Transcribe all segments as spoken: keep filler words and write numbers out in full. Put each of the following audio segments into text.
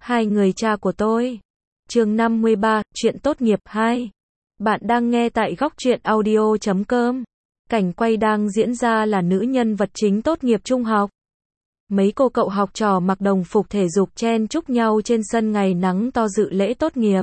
Hai người cha của tôi. Chương năm mươi ba, chuyện tốt nghiệp hai. Bạn đang nghe tại góc truyện audio chấm com. Cảnh quay đang diễn ra là nữ nhân vật chính tốt nghiệp trung học. Mấy cô cậu học trò mặc đồng phục thể dục chen chúc nhau trên sân ngày nắng to dự lễ tốt nghiệp.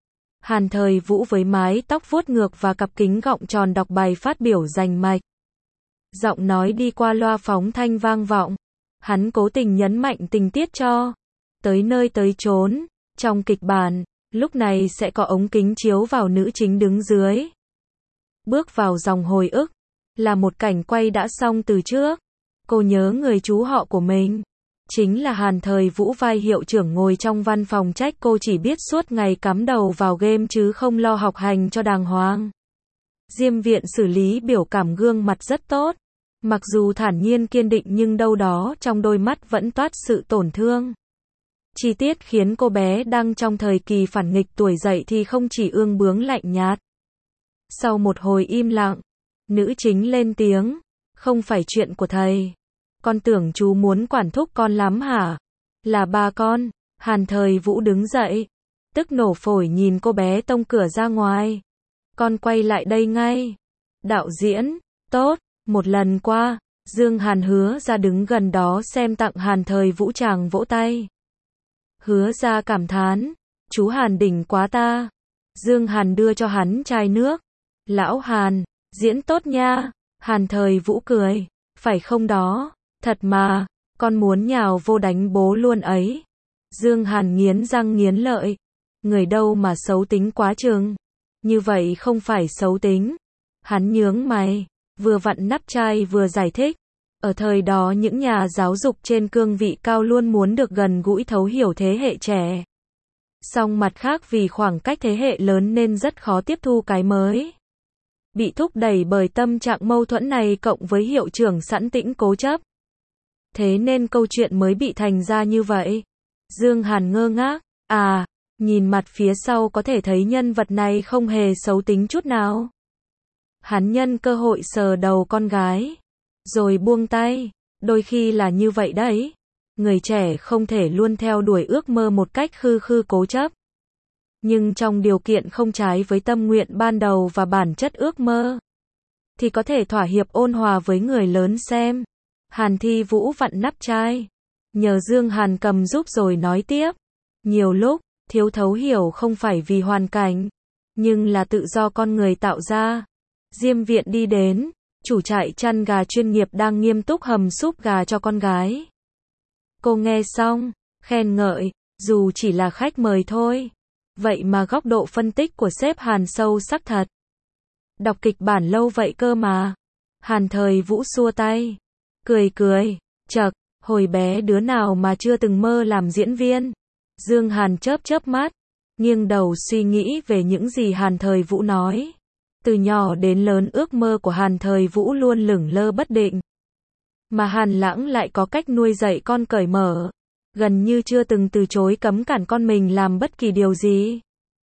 Hàn Thời Vũ với mái tóc vuốt ngược và cặp kính gọng tròn đọc bài phát biểu rành mạch. Giọng nói đi qua loa phóng thanh vang vọng. Hắn cố tình nhấn mạnh tình tiết cho tới nơi tới chốn. Trong kịch bản, lúc này sẽ có ống kính chiếu vào nữ chính đứng dưới. Bước vào dòng hồi ức, là một cảnh quay đã xong từ trước. Cô nhớ người chú họ của mình. Chính là Hàn Thời Vũ vai hiệu trưởng ngồi trong văn phòng trách cô chỉ biết suốt ngày cắm đầu vào game chứ không lo học hành cho đàng hoàng. Diêm Viện xử lý biểu cảm gương mặt rất tốt. Mặc dù thản nhiên kiên định nhưng đâu đó trong đôi mắt vẫn toát sự tổn thương. Chi tiết khiến cô bé đang trong thời kỳ phản nghịch tuổi dậy thì không chỉ ương bướng lạnh nhạt. Sau một hồi im lặng, nữ chính lên tiếng, không phải chuyện của thầy. Con tưởng chú muốn quản thúc con lắm hả? Là ba con. Hàn Thời Vũ đứng dậy, tức nổ phổi nhìn cô bé tông cửa ra ngoài. Con quay lại đây ngay. Đạo diễn, tốt. Một lần qua, Dương Hàn Hứa ra đứng gần đó xem tặng Hàn Thời Vũ chàng vỗ tay. Hứa ra cảm thán, chú Hàn đỉnh quá ta. Dương Hàn đưa cho hắn chai nước. Lão Hàn, diễn tốt nha. Hàn Thời Vũ cười, phải không đó, thật mà, con muốn nhào vô đánh bố luôn ấy. Dương Hàn nghiến răng nghiến lợi, người đâu mà xấu tính quá chừng. Như vậy không phải xấu tính. Hắn nhướng mày, vừa vặn nắp chai vừa giải thích. Ở thời đó những nhà giáo dục trên cương vị cao luôn muốn được gần gũi thấu hiểu thế hệ trẻ. Song mặt khác vì khoảng cách thế hệ lớn nên rất khó tiếp thu cái mới. Bị thúc đẩy bởi tâm trạng mâu thuẫn này cộng với hiệu trưởng sẵn tĩnh cố chấp. Thế nên câu chuyện mới bị thành ra như vậy. Dương Hàn ngơ ngác, à, nhìn mặt phía sau có thể thấy nhân vật này không hề xấu tính chút nào. Hắn nhân cơ hội sờ đầu con gái, rồi buông tay, đôi khi là như vậy đấy. Người trẻ không thể luôn theo đuổi ước mơ một cách khư khư cố chấp. Nhưng trong điều kiện không trái với tâm nguyện ban đầu và bản chất ước mơ, thì có thể thỏa hiệp ôn hòa với người lớn xem. Hàn Thi Vũ vặn nắp chai, nhờ Dương Hàn cầm giúp rồi nói tiếp. Nhiều lúc, thiếu thấu hiểu không phải vì hoàn cảnh, nhưng là tự do con người tạo ra. Diêm Viện đi đến, chủ trại chăn gà chuyên nghiệp đang nghiêm túc hầm súp gà cho con gái. Cô nghe xong, khen ngợi, dù chỉ là khách mời thôi. Vậy mà góc độ phân tích của sếp Hàn sâu sắc thật. Đọc kịch bản lâu vậy cơ mà. Hàn Thời Vũ xua tay, cười cười, chậc, hồi bé đứa nào mà chưa từng mơ làm diễn viên. Dương Hàn chớp chớp mắt, nghiêng đầu suy nghĩ về những gì Hàn Thời Vũ nói. Từ nhỏ đến lớn ước mơ của Hàn Thời Vũ luôn lửng lơ bất định. Mà Hàn Lãng lại có cách nuôi dạy con cởi mở. Gần như chưa từng từ chối cấm cản con mình làm bất kỳ điều gì.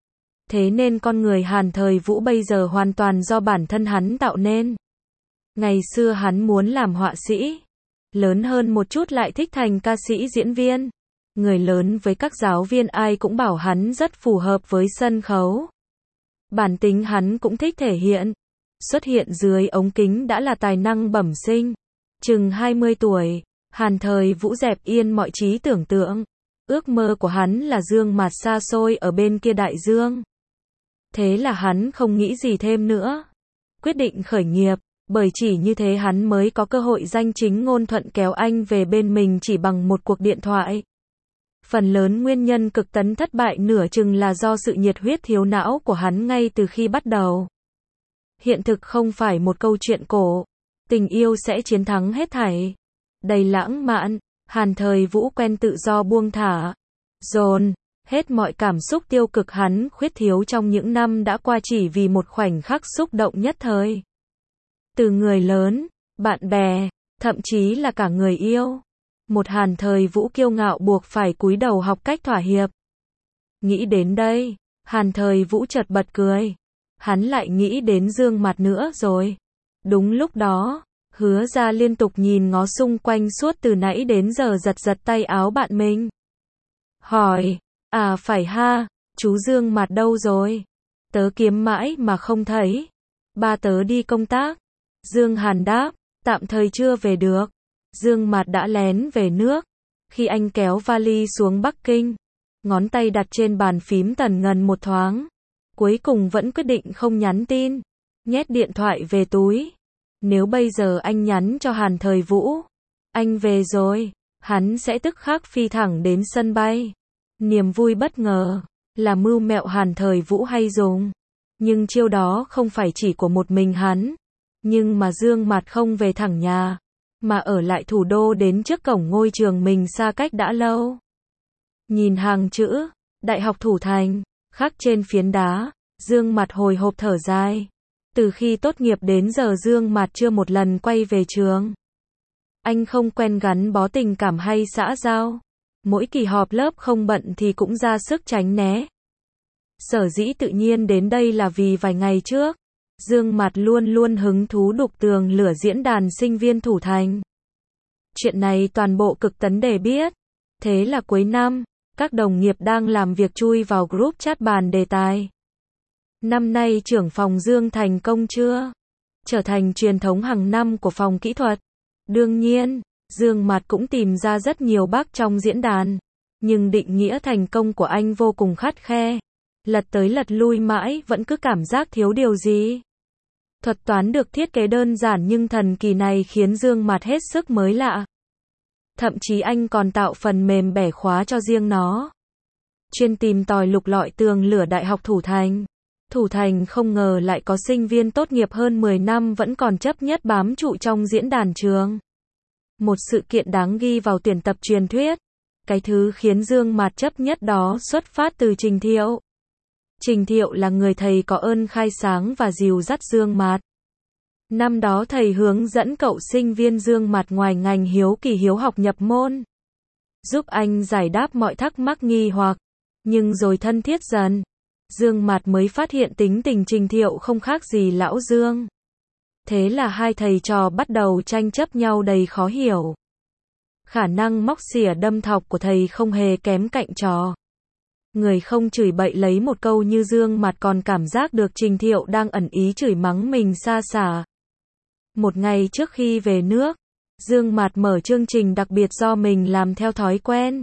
Thế nên con người Hàn Thời Vũ bây giờ hoàn toàn do bản thân hắn tạo nên. Ngày xưa hắn muốn làm họa sĩ. Lớn hơn một chút lại thích thành ca sĩ diễn viên. Người lớn với các giáo viên ai cũng bảo hắn rất phù hợp với sân khấu. Bản tính hắn cũng thích thể hiện. Xuất hiện dưới ống kính đã là tài năng bẩm sinh. Chừng hai mươi tuổi, Hàn Thời Vũ dẹp yên mọi trí tưởng tượng. Ước mơ của hắn là dương mặt xa xôi ở bên kia đại dương. Thế là hắn không nghĩ gì thêm nữa. Quyết định khởi nghiệp, bởi chỉ như thế hắn mới có cơ hội danh chính ngôn thuận kéo anh về bên mình chỉ bằng một cuộc điện thoại. Phần lớn nguyên nhân cực tấn thất bại nửa chừng là do sự nhiệt huyết thiếu não của hắn ngay từ khi bắt đầu. Hiện thực không phải một câu chuyện cổ. Tình yêu sẽ chiến thắng hết thảy. Đầy lãng mạn, Hàn Thời Vũ quen tự do buông thả. Dồn hết mọi cảm xúc tiêu cực hắn khuyết thiếu trong những năm đã qua chỉ vì một khoảnh khắc xúc động nhất thời. Từ người lớn, bạn bè, thậm chí là cả người yêu. Một Hàn Thời Vũ kiêu ngạo buộc phải cúi đầu học cách thỏa hiệp. Nghĩ đến đây, Hàn Thời Vũ chợt bật cười. Hắn lại nghĩ đến Dương Mặt nữa rồi. Đúng lúc đó, Hứa ra liên tục nhìn ngó xung quanh suốt từ nãy đến giờ giật giật tay áo bạn mình. Hỏi, À phải ha, chú Dương Mạt đâu rồi? Tớ kiếm mãi mà không thấy. Ba tớ đi công tác. Dương Hàn đáp, tạm thời chưa về được. Dương Mạt đã lén về nước. Khi anh kéo vali xuống Bắc Kinh, ngón tay đặt trên bàn phím tần ngần một thoáng. Cuối cùng vẫn quyết định không nhắn tin. Nhét điện thoại về túi. Nếu bây giờ anh nhắn cho Hàn Thời Vũ, anh về rồi, hắn sẽ tức khắc phi thẳng đến sân bay. Niềm vui bất ngờ, là mưu mẹo Hàn Thời Vũ hay dùng. Nhưng chiêu đó không phải chỉ của một mình hắn. Nhưng mà Dương Mạt không về thẳng nhà, mà ở lại thủ đô đến trước cổng ngôi trường mình xa cách đã lâu. Nhìn hàng chữ, Đại học Thủ Thành, khắc trên phiến đá, Dương Mạt hồi hộp thở dài. Từ khi tốt nghiệp đến giờ Dương Mạt chưa một lần quay về trường. Anh không quen gắn bó tình cảm hay xã giao. Mỗi kỳ họp lớp không bận thì cũng ra sức tránh né. Sở dĩ tự nhiên đến đây là vì vài ngày trước, Dương Mạt luôn luôn hứng thú đục tường lửa diễn đàn sinh viên Thủ Thành. Chuyện này toàn bộ Cực Tấn Đề biết. Thế là cuối năm, các đồng nghiệp đang làm việc chui vào group chat bàn đề tài. Năm nay trưởng phòng Dương thành công chưa? Trở thành truyền thống hàng năm của phòng kỹ thuật. Đương nhiên, Dương Mạt cũng tìm ra rất nhiều bug trong diễn đàn. Nhưng định nghĩa thành công của anh vô cùng khắt khe. Lật tới lật lui mãi vẫn cứ cảm giác thiếu điều gì. Thuật toán được thiết kế đơn giản nhưng thần kỳ này khiến Dương Mạt hết sức mới lạ. Thậm chí anh còn tạo phần mềm bẻ khóa cho riêng nó. Chuyên tìm tòi lục lọi tường lửa Đại học Thủ Thành. Thủ Thành không ngờ lại có sinh viên tốt nghiệp hơn mười năm vẫn còn chấp nhất bám trụ trong diễn đàn trường. Một sự kiện đáng ghi vào tuyển tập truyền thuyết. Cái thứ khiến Dương Mạt chấp nhất đó xuất phát từ Trình Thiệu. Trình Thiệu là người thầy có ơn khai sáng và dìu dắt Dương Mạt. Năm đó thầy hướng dẫn cậu sinh viên Dương Mạt ngoài ngành hiếu kỳ hiếu học nhập môn. Giúp anh giải đáp mọi thắc mắc nghi hoặc. Nhưng rồi thân thiết dần, Dương Mạt mới phát hiện tính tình Trình Thiệu không khác gì lão Dương. Thế là hai thầy trò bắt đầu tranh chấp nhau đầy khó hiểu. Khả năng móc xỉa đâm thọc của thầy không hề kém cạnh trò. Người không chửi bậy lấy một câu như Dương Mạt còn cảm giác được Trình Thiệu đang ẩn ý chửi mắng mình xa xả. Một ngày trước khi về nước, Dương Mạt mở chương trình đặc biệt do mình làm theo thói quen.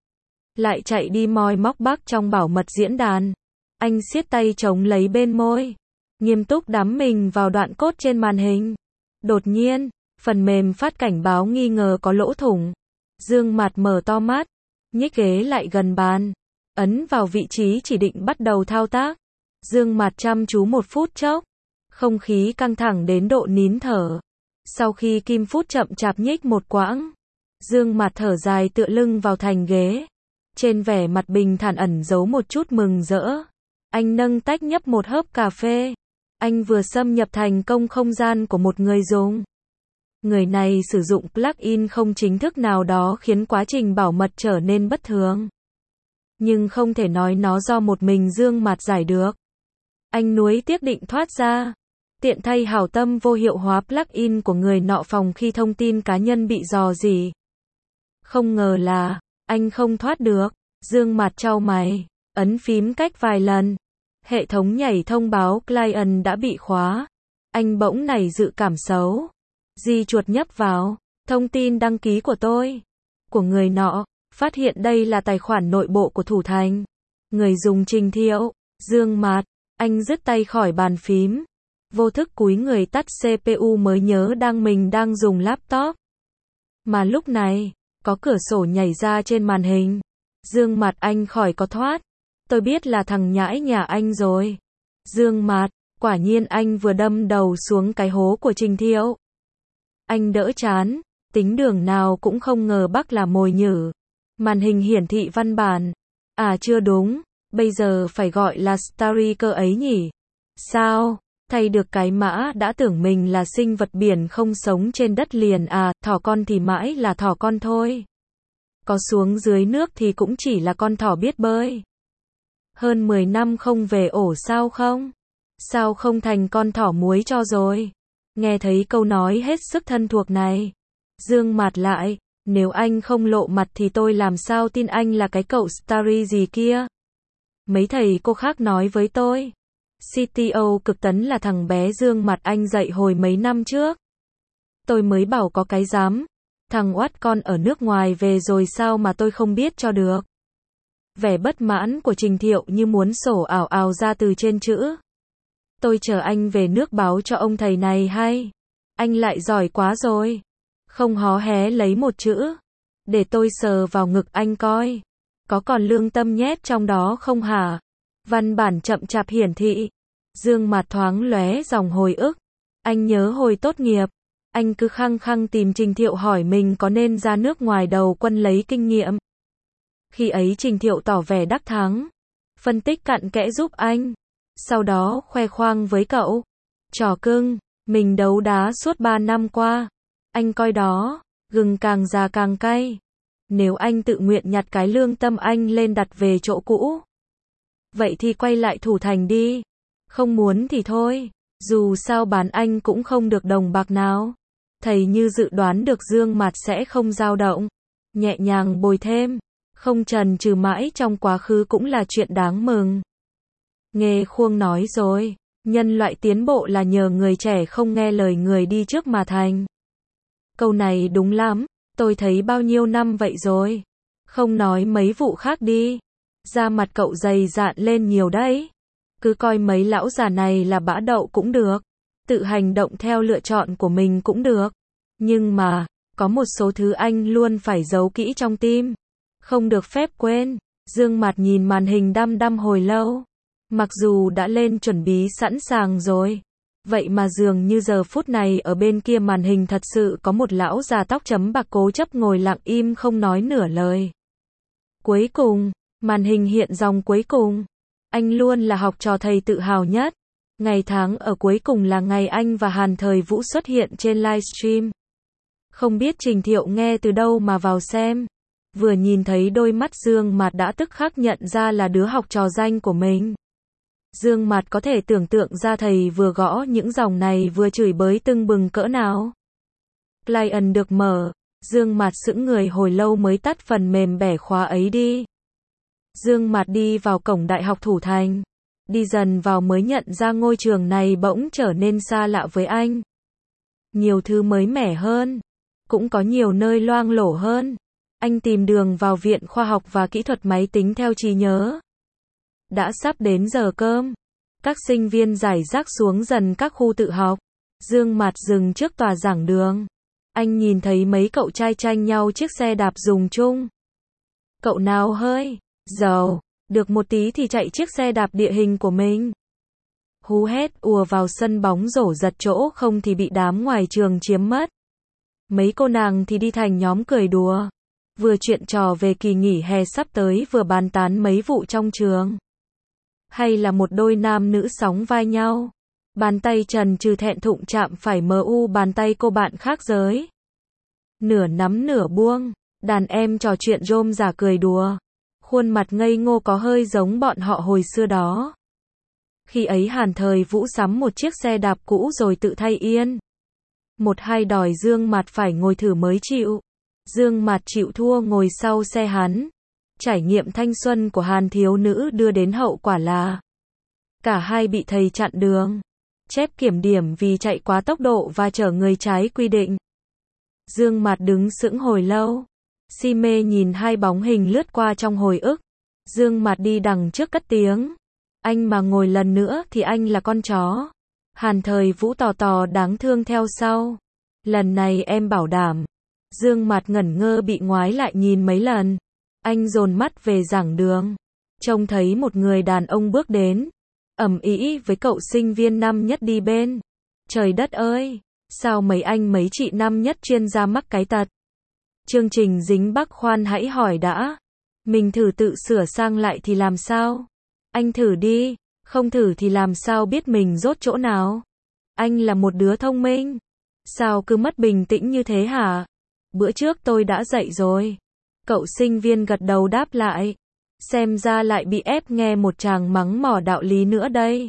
Lại chạy đi moi móc bug trong bảo mật diễn đàn. Anh siết tay chống lấy bên môi, nghiêm túc đắm mình vào đoạn code trên màn hình. Đột nhiên, phần mềm phát cảnh báo nghi ngờ có lỗ thủng. Dương Mạt mở to mắt, nhích ghế lại gần bàn, ấn vào vị trí chỉ định bắt đầu thao tác. Dương Mạt chăm chú một phút chốc, không khí căng thẳng đến độ nín thở. Sau khi kim phút chậm chạp nhích một quãng, Dương Mạt thở dài tựa lưng vào thành ghế. Trên vẻ mặt bình thản ẩn giấu một chút mừng rỡ. Anh nâng tách nhấp một hớp cà phê. Anh vừa xâm nhập thành công không gian của một người dùng. Người này sử dụng plugin không chính thức nào đó khiến quá trình bảo mật trở nên bất thường. Nhưng không thể nói nó do một mình Dương Mạt giải được. Anh nuối tiếc định thoát ra. Tiện thay hảo tâm vô hiệu hóa plugin của người nọ phòng khi thông tin cá nhân bị rò rỉ. Không ngờ là, anh không thoát được. Dương Mạt chau mày, ấn phím cách vài lần. Hệ thống nhảy thông báo client đã bị khóa. Anh bỗng nảy dự cảm xấu. Di chuột nhấp vào, thông tin đăng ký của tôi, của người nọ, phát hiện đây là tài khoản nội bộ của Thủ Thành. Người dùng Trình Thiệu, Dương Mạt, anh dứt tay khỏi bàn phím. Vô thức cúi người tắt xê pê u mới nhớ đang mình đang dùng laptop. Mà lúc này, có cửa sổ nhảy ra trên màn hình. Dương Mạt anh khỏi có thoát. Tôi biết là thằng nhãi nhà anh rồi. Dương Mạt, quả nhiên anh vừa đâm đầu xuống cái hố của Trình Thiệu. Anh đỡ chán, tính đường nào cũng không ngờ bác là mồi nhử. Màn hình hiển thị văn bản. À chưa đúng, bây giờ phải gọi là story cơ ấy nhỉ. Sao? Thay được cái mã đã tưởng mình là sinh vật biển không sống trên đất liền à, thỏ con thì mãi là thỏ con thôi. Có xuống dưới nước thì cũng chỉ là con thỏ biết bơi. Hơn mười năm không về ổ sao không? Sao không thành con thỏ muối cho rồi? Nghe thấy câu nói hết sức thân thuộc này, Dương Mạt lại, nếu anh không lộ mặt thì tôi làm sao tin anh là cái cậu Starry gì kia? Mấy thầy cô khác nói với tôi. xê tê ô cực tấn là thằng bé Dương mặt anh dạy hồi mấy năm trước. Tôi mới bảo có cái dám. Thằng oát con ở nước ngoài về rồi sao mà tôi không biết cho được. Vẻ bất mãn của Trình Thiệu như muốn sổ ảo ảo ra từ trên chữ. Tôi chờ anh về nước báo cho ông thầy này hay. Anh lại giỏi quá rồi. Không hó hé lấy một chữ. Để tôi sờ vào ngực anh coi. Có còn lương tâm nhét trong đó không hả? Văn bản chậm chạp hiển thị. Dương mặt thoáng lóe dòng hồi ức. Anh nhớ hồi tốt nghiệp. Anh cứ khăng khăng tìm Trình Thiệu hỏi mình có nên ra nước ngoài đầu quân lấy kinh nghiệm. Khi ấy Trình Thiệu tỏ vẻ đắc thắng. Phân tích cặn kẽ giúp anh. Sau đó khoe khoang với cậu. Trò cưng, mình đấu đá suốt ba năm qua. Anh coi đó, gừng càng già càng cay. Nếu anh tự nguyện nhặt cái lương tâm anh lên đặt về chỗ cũ. Vậy thì quay lại thủ thành đi. Không muốn thì thôi. Dù sao bán anh cũng không được đồng bạc nào. Thầy như dự đoán được Dương mặt sẽ không dao động. Nhẹ nhàng bồi thêm. Không chần chừ mãi trong quá khứ cũng là chuyện đáng mừng. Nghê Khuông nói rồi. Nhân loại tiến bộ là nhờ người trẻ không nghe lời người đi trước mà thành. Câu này đúng lắm. Tôi thấy bao nhiêu năm vậy rồi. Không nói mấy vụ khác đi. Da mặt cậu dày dạn lên nhiều đấy. Cứ coi mấy lão già này là bã đậu cũng được. Tự hành động theo lựa chọn của mình cũng được. Nhưng mà, có một số thứ anh luôn phải giấu kỹ trong tim. Không được phép quên. Dương mặt nhìn màn hình đăm đăm hồi lâu. Mặc dù đã lên chuẩn bị sẵn sàng rồi. Vậy mà dường như giờ phút này ở bên kia màn hình thật sự có một lão già tóc chấm bạc cố chấp ngồi lặng im không nói nửa lời. Cuối cùng, màn hình hiện dòng cuối cùng. Anh luôn là học trò thầy tự hào nhất. Ngày tháng ở cuối cùng là ngày anh và Hàn Thời Vũ xuất hiện trên livestream. Không biết Trình Thiệu nghe từ đâu mà vào xem. Vừa nhìn thấy đôi mắt Dương mặt đã tức khắc nhận ra là đứa học trò danh của mình. Dương mặt có thể tưởng tượng ra thầy vừa gõ những dòng này vừa chửi bới tưng bừng cỡ nào. Client được mở. Dương mặt sững người hồi lâu mới tắt phần mềm bẻ khóa ấy đi. Dương mặt đi vào cổng Đại học Thủ Thành. Đi dần vào mới nhận ra ngôi trường này bỗng trở nên xa lạ với anh. Nhiều thứ mới mẻ hơn. Cũng có nhiều nơi loang lổ hơn. Anh tìm đường vào Viện Khoa học và Kỹ thuật Máy tính theo trí nhớ. Đã sắp đến giờ cơm. Các sinh viên rải rác xuống dần các khu tự học. Dương mặt dừng trước tòa giảng đường. Anh nhìn thấy mấy cậu trai tranh nhau chiếc xe đạp dùng chung. Cậu nào hơi giàu, được một tí thì chạy chiếc xe đạp địa hình của mình. Hú hét ùa vào sân bóng rổ giật chỗ không thì bị đám ngoài trường chiếm mất. Mấy cô nàng thì đi thành nhóm cười đùa. Vừa chuyện trò về kỳ nghỉ hè sắp tới vừa bàn tán mấy vụ trong trường. Hay là một đôi nam nữ sóng vai nhau. Bàn tay trần trừ thẹn thụng chạm phải mờ u bàn tay cô bạn khác giới. Nửa nắm nửa buông. Đàn em trò chuyện rôm rả cười đùa. Khuôn mặt ngây ngô có hơi giống bọn họ hồi xưa đó. Khi ấy Hàn Thời Vũ sắm một chiếc xe đạp cũ rồi tự thay yên. Một hai đòi Dương mặt phải ngồi thử mới chịu. Dương mặt chịu thua ngồi sau xe hắn. Trải nghiệm thanh xuân của Hàn thiếu nữ đưa đến hậu quả là cả hai bị thầy chặn đường. Chép kiểm điểm vì chạy quá tốc độ và chở người trái quy định. Dương mặt đứng sững hồi lâu. Si mê nhìn hai bóng hình lướt qua trong hồi ức. Dương mặt đi đằng trước cất tiếng. Anh mà ngồi lần nữa thì anh là con chó. Hàn Thời Vũ tò tò đáng thương theo sau. Lần này em bảo đảm. Dương mặt ngẩn ngơ bị ngoái lại nhìn mấy lần. Anh dồn mắt về giảng đường. Trông thấy một người đàn ông bước đến. Ầm ĩ với cậu sinh viên năm nhất đi bên. Trời đất ơi! Sao mấy anh mấy chị năm nhất chuyên gia mắc cái tật? Chương trình dính Bắc khoan hãy hỏi đã. Mình thử tự sửa sang lại thì làm sao? Anh thử đi. Không thử thì làm sao biết mình dốt chỗ nào? Anh là một đứa thông minh. Sao cứ mất bình tĩnh như thế hả? Bữa trước tôi đã dạy rồi. Cậu sinh viên gật đầu đáp lại. Xem ra lại bị ép nghe một tràng mắng mỏ đạo lý nữa đây.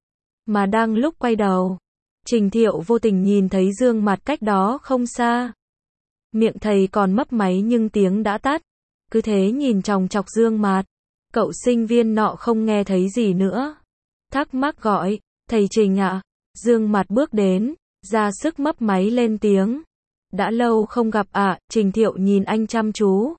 Mà đang lúc quay đầu, Trình Thiệu vô tình nhìn thấy Dương mặt cách đó không xa. Miệng thầy còn mấp máy nhưng tiếng đã tắt. Cứ thế nhìn chòng chọc Dương mặt. Cậu sinh viên nọ không nghe thấy gì nữa. Thắc mắc gọi, thầy Trình ạ. Dương Mạt bước đến, ra sức mấp máy lên tiếng. Đã lâu không gặp ạ, à, Trình Thiệu nhìn anh chăm chú.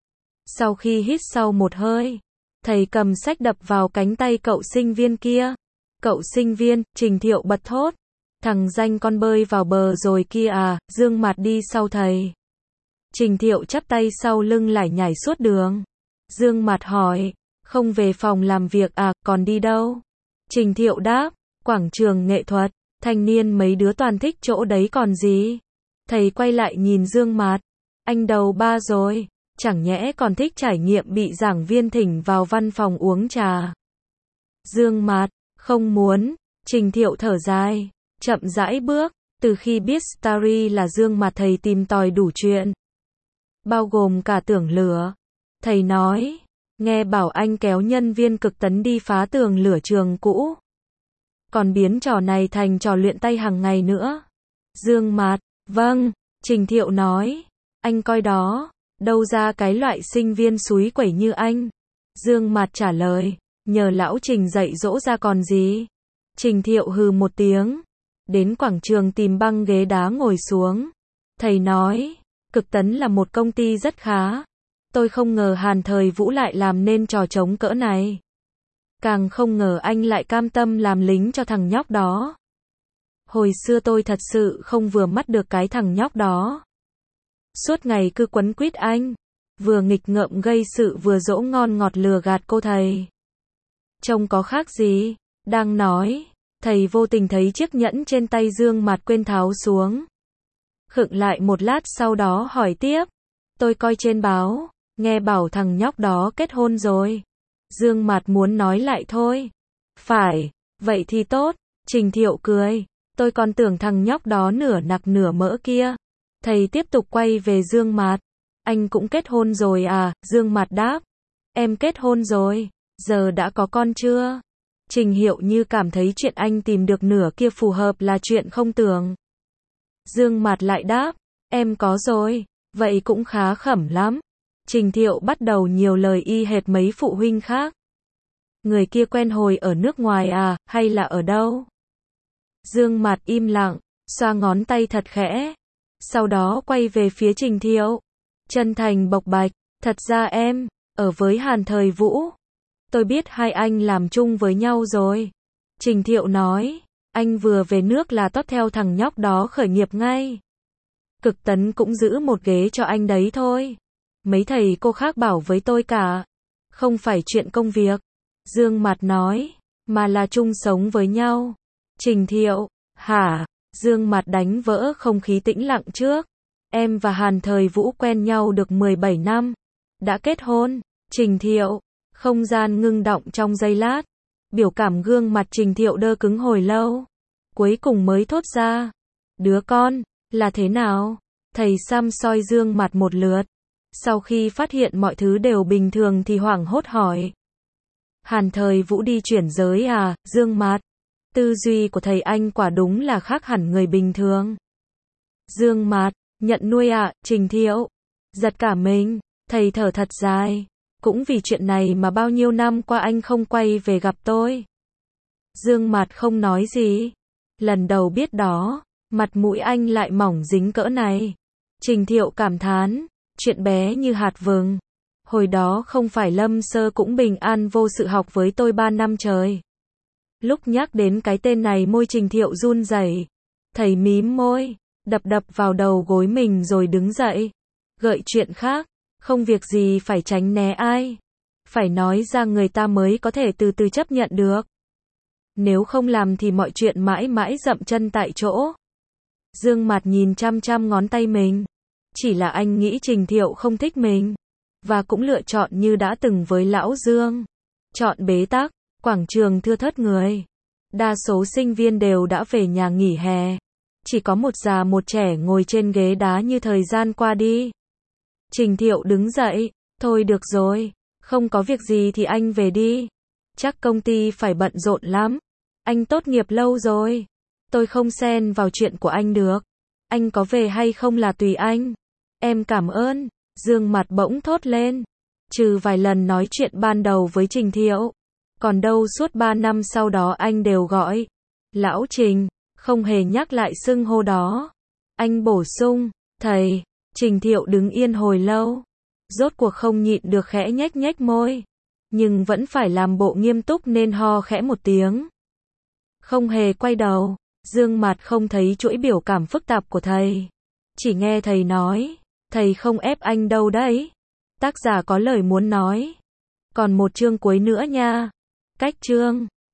Sau khi hít sâu một hơi, thầy cầm sách đập vào cánh tay cậu sinh viên kia. Cậu sinh viên, Trình Thiệu bật thốt. Thằng danh con bơi vào bờ rồi kia à, Dương Mạt đi sau thầy. Trình Thiệu chắp tay sau lưng lải nhải suốt đường. Dương Mạt hỏi, không về phòng làm việc à, còn đi đâu? Trình Thiệu đáp, quảng trường nghệ thuật, thanh niên mấy đứa toàn thích chỗ đấy còn gì? Thầy quay lại nhìn Dương Mạt, anh đầu ba rồi, chẳng nhẽ còn thích trải nghiệm bị giảng viên thỉnh vào văn phòng uống trà? Dương Mạt, không muốn. Trình Thiệu thở dài, chậm rãi bước, từ khi biết story là Dương Mạt thầy tìm tòi đủ chuyện. Bao gồm cả tưởng lửa. Thầy nói, nghe bảo anh kéo nhân viên cực tấn đi phá tường lửa trường cũ. Còn biến trò này thành trò luyện tay hàng ngày nữa. Dương Mạt, vâng, Trình Thiệu nói, anh coi đó, đâu ra cái loại sinh viên súi quẩy như anh. Dương Mạt trả lời, nhờ lão Trình dạy dỗ ra còn gì. Trình Thiệu hừ một tiếng, đến quảng trường tìm băng ghế đá ngồi xuống. Thầy nói, Cực Tấn là một công ty rất khá. Tôi không ngờ Hàn Thời Vũ lại làm nên trò trống cỡ này. Càng không ngờ anh lại cam tâm làm lính cho thằng nhóc đó. Hồi xưa tôi thật sự không vừa mắt được cái thằng nhóc đó. Suốt ngày cứ quấn quýt anh, vừa nghịch ngợm gây sự vừa dỗ ngon ngọt lừa gạt cô thầy. Trông có khác gì? Đang nói, thầy vô tình thấy chiếc nhẫn trên tay Dương Mạt quên tháo xuống. Khựng lại một lát sau đó hỏi tiếp, tôi coi trên báo, nghe bảo thằng nhóc đó kết hôn rồi. Dương Mạt muốn nói lại thôi. Phải, vậy thì tốt. Trình Thiệu cười, tôi còn tưởng thằng nhóc đó nửa nặc nửa mỡ kia. Thầy tiếp tục quay về Dương Mạt. Anh cũng kết hôn rồi à? Dương Mạt đáp, em kết hôn rồi. Giờ đã có con chưa? Trình Thiệu như cảm thấy chuyện anh tìm được nửa kia phù hợp là chuyện không tưởng. Dương Mạt lại đáp, em có rồi. Vậy cũng khá khẩm lắm. Trình Thiệu bắt đầu nhiều lời y hệt mấy phụ huynh khác. Người kia quen hồi ở nước ngoài à, hay là ở đâu? Dương Mạt im lặng, xoa ngón tay thật khẽ. Sau đó quay về phía Trình Thiệu. Chân thành bộc bạch, thật ra em, ở với Hàn Thời Vũ. Tôi biết hai anh làm chung với nhau rồi. Trình Thiệu nói, anh vừa về nước là tót theo thằng nhóc đó khởi nghiệp ngay. Cực Tấn cũng giữ một ghế cho anh đấy thôi. Mấy thầy cô khác bảo với tôi cả. Không phải chuyện công việc. Dương Mạt nói, mà là chung sống với nhau. Trình Thiệu, hả? Dương Mạt đánh vỡ không khí tĩnh lặng trước. Em và Hàn Thời Vũ quen nhau được mười bảy năm. Đã kết hôn. Trình Thiệu, không gian ngưng động trong giây lát. Biểu cảm gương mặt Trình Thiệu đơ cứng hồi lâu. Cuối cùng mới thốt ra. Đứa con, là thế nào? Thầy xăm soi Dương Mạt một lượt. Sau khi phát hiện mọi thứ đều bình thường thì hoảng hốt hỏi. Hàn Thời Vũ đi chuyển giới à, Dương Mạt? Tư duy của thầy anh quả đúng là khác hẳn người bình thường. Dương Mạt, nhận nuôi à, Trình Thiệu. Giật cả mình, thầy thở thật dài. Cũng vì chuyện này mà bao nhiêu năm qua anh không quay về gặp tôi. Dương Mạt không nói gì. Lần đầu biết đó, mặt mũi anh lại mỏng dính cỡ này. Trình Thiệu cảm thán, chuyện bé như hạt vừng. Hồi đó không phải Lâm Sơ cũng bình an vô sự học với tôi ba năm trời. Lúc nhắc đến cái tên này môi Trình Thiệu run rẩy. Thầy mím môi, đập đập vào đầu gối mình rồi đứng dậy. Gợi chuyện khác, không việc gì phải tránh né ai. Phải nói ra người ta mới có thể từ từ chấp nhận được. Nếu không làm thì mọi chuyện mãi mãi dậm chân tại chỗ. Dương Mạt nhìn chăm chăm ngón tay mình. Chỉ là anh nghĩ Trình Thiệu không thích mình. Và cũng lựa chọn như đã từng với Lão Dương. Chọn bế tắc, quảng trường thưa thớt người. Đa số sinh viên đều đã về nhà nghỉ hè. Chỉ có một già một trẻ ngồi trên ghế đá như thời gian qua đi. Trình Thiệu đứng dậy, thôi được rồi, không có việc gì thì anh về đi. Chắc công ty phải bận rộn lắm. Anh tốt nghiệp lâu rồi. Tôi không xen vào chuyện của anh được. Anh có về hay không là tùy anh. Em cảm ơn. Dương Mạt bỗng thốt lên. Trừ vài lần nói chuyện ban đầu với Trình Thiệu. Còn đâu suốt ba năm sau đó anh đều gọi Lão Trình, không hề nhắc lại xưng hô đó. Anh bổ sung, thầy. Trình Thiệu đứng yên hồi lâu, rốt cuộc không nhịn được khẽ nhếch nhếch môi, nhưng vẫn phải làm bộ nghiêm túc nên ho khẽ một tiếng. Không hề quay đầu, dương mặt không thấy chuỗi biểu cảm phức tạp của thầy. Chỉ nghe thầy nói, thầy không ép anh đâu đấy. Tác giả có lời muốn nói. Còn một chương cuối nữa nha. Cách chương